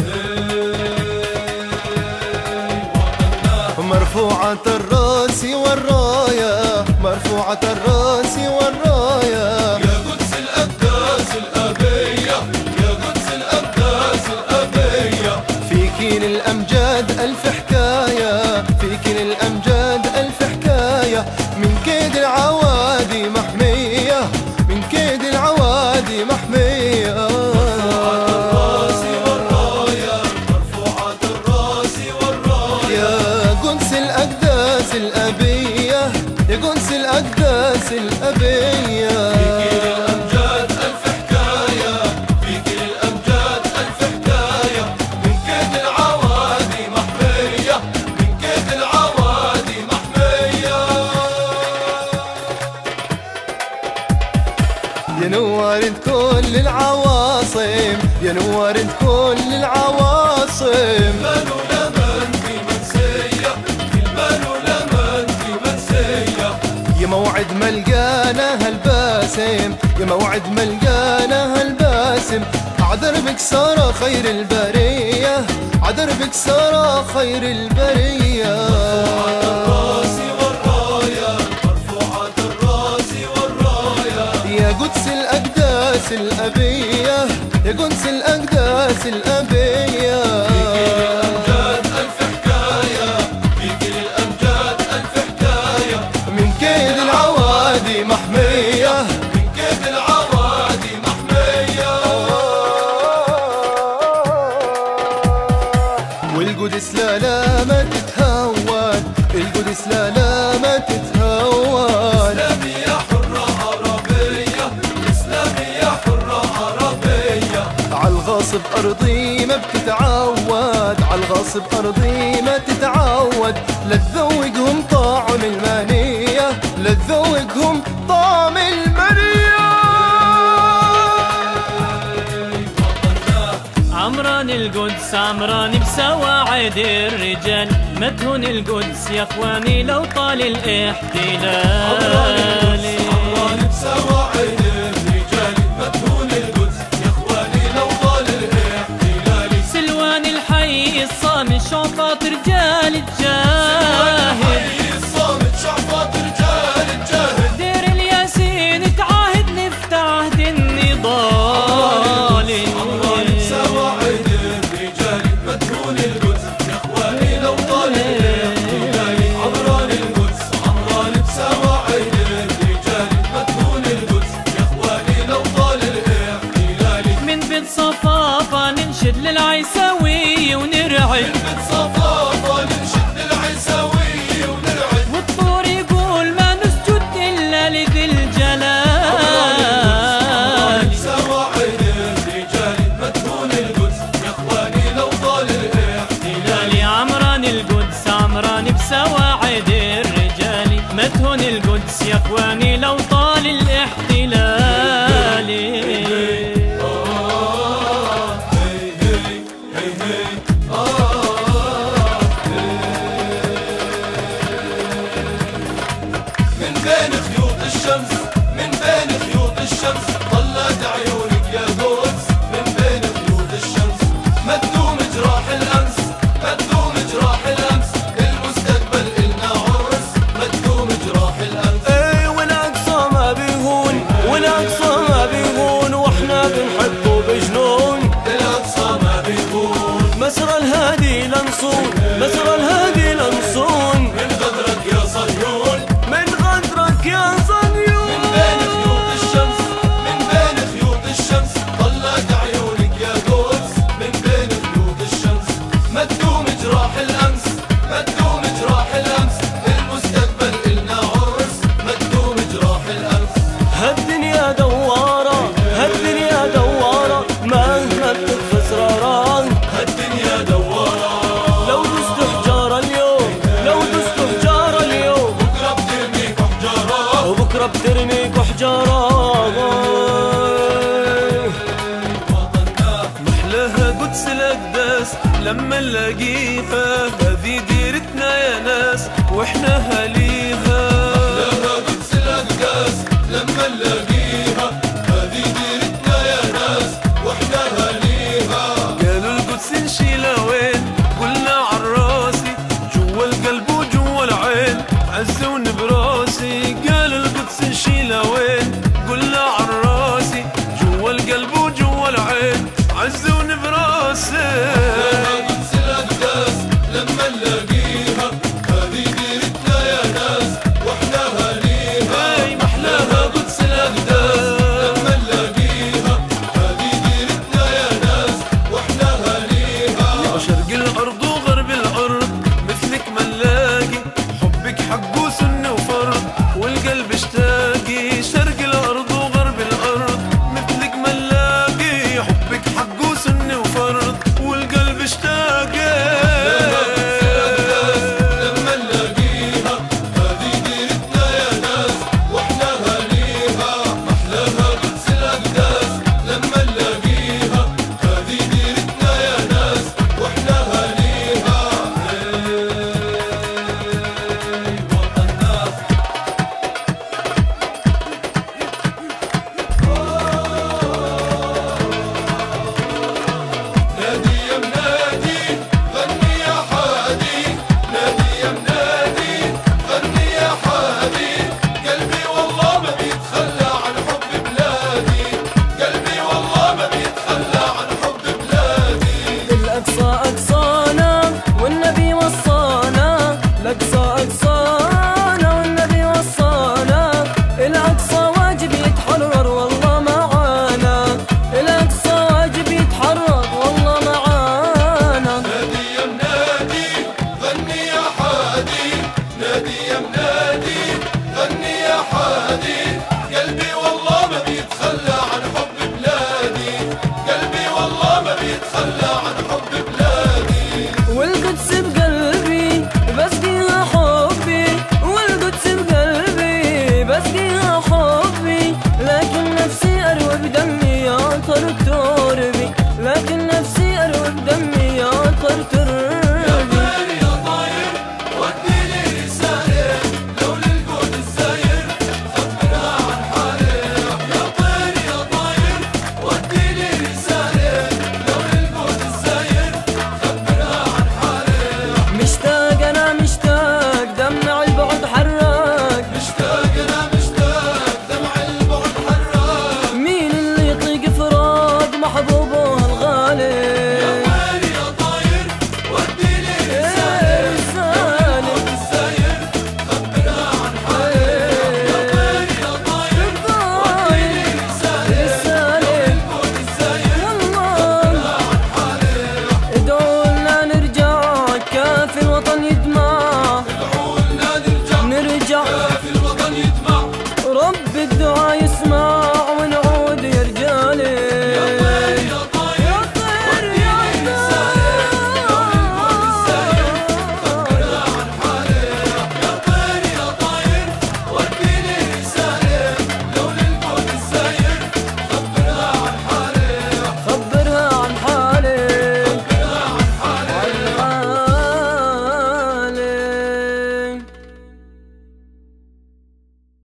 مرفوعة الراس والراية، مرفوعة الراس والراية، يا قدس الأقداس الأبية، يا قدس الأقداس الأبية. فيكين الأمجاد ألف حكاية، فيكين الأمجاد ألف حكاية، من كيد العوادي محمية، من كيد العوادي محمية. مرفوعة الراس والراية، مرفوعة الراس والراية، يا قدس الأقداس الأبية، يا قدس الأقداس الأبية. فيك الأمجاد ألف حكاية، فيك الأمجاد ألف حكاية، من كيد العوادي محمية، من كيد العوادي محمية. يا نورت كل العواصم، يا نورت كل العواصم، المال ولمن في منسية، المال ولمن في منسية. يا موعد ملقانا هالباسم، يا موعد ملقانا هالباسم، عدربك صار خير البرية، عدربك صار خير البرية. مرفوعة الراس والراية، مرفوعة الراس والراية، يا قدس الأقداس الأبية، يا قدس الأقداس الأبية. فيك الأمجاد ألف حكاية، فيك الأمجاد ألف حكاية، من كيد العوادي محمية، من كيد العوادي محمية. والقدس لا ما تتهون، القدس لا ما تتهون. إسلامية حرة عربية، إسلامية حرة عربية. عالغاصب أرضي ما بتتعود، عالغاصب أرضي ما تتعود، لا تذوقهم طعم المنية، لا تذوقهم طعم المنية. عمران القدس عمران بسواعد الرجال، مدهون القدس يا اخواني لو طال الاحتلال. عمران بسواعد الرجال، مدهون القدس يا اخواني لو طال الاحتلال. سلوان الحي الصامت شعفات رجال الجاهل، الحي الصامت شعفات رجال الجاهل. دير الياسين تعاهد نفتح عهد النضال. عمران بسواعد الرجال، مدهون القدس يا اخواني لو طال الاحتلال. عمران القدس، عمران بسواعد الرجال، مدهون القدس يا اخواني لو طال الاحتلال. من بيت صفافة ننشد للعيساوي ونرعد، من بيت صفافة ننشد للعيساوي ونرعد، والطور يقول ما نسجد إلا لذي الجلال. سواعد الرجال، مدهون القدس يا اخواني لو طال الاحتلال. يا عمران القدس عمران بسواعد الرجال، مدهون القدس يا اخواني لو طال الاحتلال. من بين خيوط الشمس، من بين خيوط الشمس، طلت عيونك يا قدس. من بين خيوط الشمس، مكتوم جراح الامس، مكتوم جراح الامس، المستقبل إلنا عرس، مكتوم جراح الامس. اي والاقصى ما بيهون، والاقصى ما بيهون، واحنا بنحبه بجنون. الاقصى ما بيهون، مسر الهادي لنصون، مسر الهادي لنصون، من غدرك يا صهيون، من غدرك يا صهيون. من بين خيوط الشمس، من بين خيوط الشمس، طلت عيونك يا قدس. من بين خيوط الشمس، مكتوم جراح الامس، مكتوم جراح الامس، المستقبل إلنا عرس، مكتوم جراح الامس. هالدنيا دوارة، هالدنيا دوارة، مهما بتطفي اسرارها. هالدنيا دوارة، لو دست حجارة اليوم، لو دست حجارة اليوم، بكرة بترميك حجارة، وبكرة بترميك حجارة. محلاها قدس الأقداس لما نلاقيها، هذه ديرتنا يا ناس واحنا هليها. لها قدس الأقداس لما نلاقيها، هذه ديرتنا يا ناس واحنا هليها. قالوا القدس نشيل والعين عزون براسه. قدس الأقداس لما نلاقيها هذه ديرتنا يا ناس واحنا هاليها. محلاها قدس الأقداس لما نلاقيها هذه ديرتنا يا ناس واحنا هاليها. شرق الأرض وغرب الأرض مثلك ما نلاقي، حبك حقه سنة وفرض والقلب اشتاقي. شرق الأرض وغرب الأرض مثلك ما نلاقي، حبك حقه سنة وفرض والقلب اشتاقي. لما نلاقيها هذه ديرتنا يا ناس واحنا هاليها. محلاها قدس الأقداس لما نلاقيها هذه ديرتنا يا ناس واحنا هاليها. نادي يا منادي غني يا حادي، نادي يا منادي غني يا حادي. قلبي والله ما بيتخلى عن حب بلادي، قلبي والله ما بيتخلى عن حب بلادي. الأقصى أقصانا والنبي وصانا، الأقصى أقصانا والنبي وصانا. الأقصى واجب يتحرر والله معانا، الأقصى واجب يتحرر والله معانا. نادي يا منادي غني يا حادي، نادي يا منادي غني يا حادي. قلبي والله ما بيتخلى عن حب بلادي، قلبي والله ما بيتخلى عن حب بلادي. والقدس بقلبي بسقيها حبي، والقدس بقلبي بسقيها حبي. لكن نفسي أروي بدمي يا طر تربي، لكن نفسي أروي بدمي يا طر تربي. طير يا طاير وديني رسالة لو للقود الزاير خبرها عن حالي. يا طير يا طاير وديني رسالة لو للقود الزاير خبرها عن حالي. مشتاق أنا مشتاق دمع البعد حراق، مشتاق أنا مشتاق دمع البعد حراق. مين اللي يطيق فراق محبوبه الغالي؟ يا طير يا طاير وديني رسالة رسالة الزاير خبرها عن حالي. يا طير يا طاير وديني رسالة رسالة للقود الزاير والله عن حالي. ادعوا لنا نرجع كافي الوطن يدمع، ادعوا لنا نرجع نرجع في الوطن يدمع. رب الدعاء